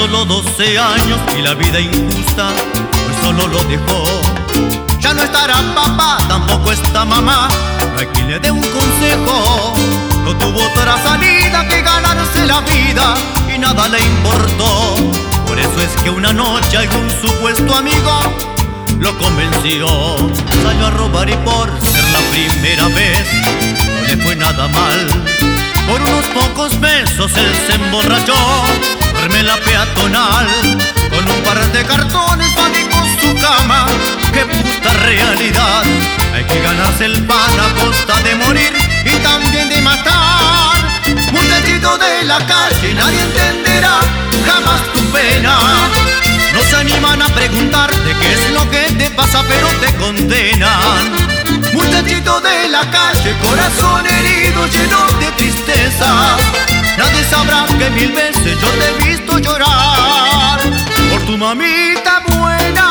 solo 12 años y la vida injusta pues solo lo dejó. Ya no estará papá, tampoco está mamá, no hay quien le dé un consejo. No tuvo otra salida que ganarse la vida y nada le importó. Por eso es que una noche algún supuesto amigo lo convenció. Salió a robar y por ser la primera vez no le fue nada mal. Por unos pocos pesos él se emborrachó, duerme en la peatonal. Con un par de cartones fabricó su cama. ¡Qué puta realidad! Hay que ganarse el pan a costa de morir y también de matar. Muchachito de la calle, nadie entenderá jamás tu pena. No se animan a preguntarte qué es lo que te pasa, pero te condenan. Muchachito de la calle, corazón herido, lleno de tristeza. Nadie sabrá que 1000 veces yo te he visto llorar por tu mamita buena.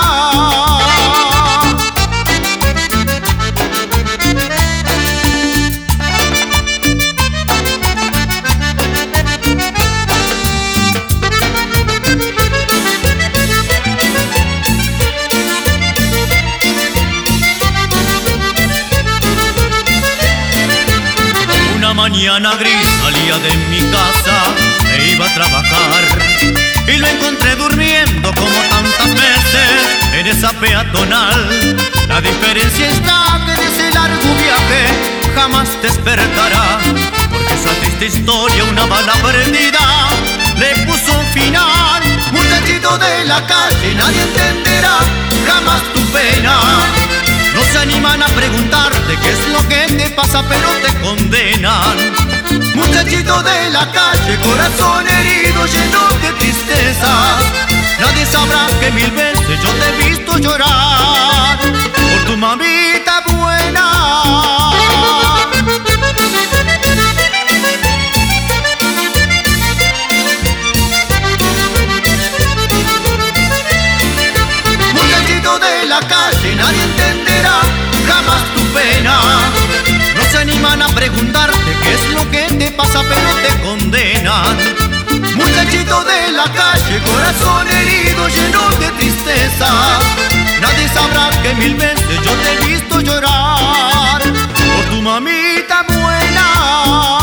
Mañana gris salía de mi casa e iba a trabajar y lo encontré durmiendo como tantas veces en esa peatonal. La diferencia está que de ese largo viaje jamás despertará, porque esa triste historia, una bala perdida, le puso un final. Muchachito de la calle, nadie entenderá jamás tu pena. No se animan a preguntarte qué es lo que te pasa, pero te condenan. Muchachito de la calle, corazón herido, lleno de tristezas. Nadie sabrá que 1000 veces yo te he visto llorar por tu mamita buena. Muchachito de la calle, nadie entenderá jamás tu pena. No se animan a preguntarte qué es lo que te pasa, pero te condenan. Muchachito de la calle, corazón herido, lleno de tristeza. Nadie sabrá que 1000 veces yo te he visto llorar por tu mamita buena.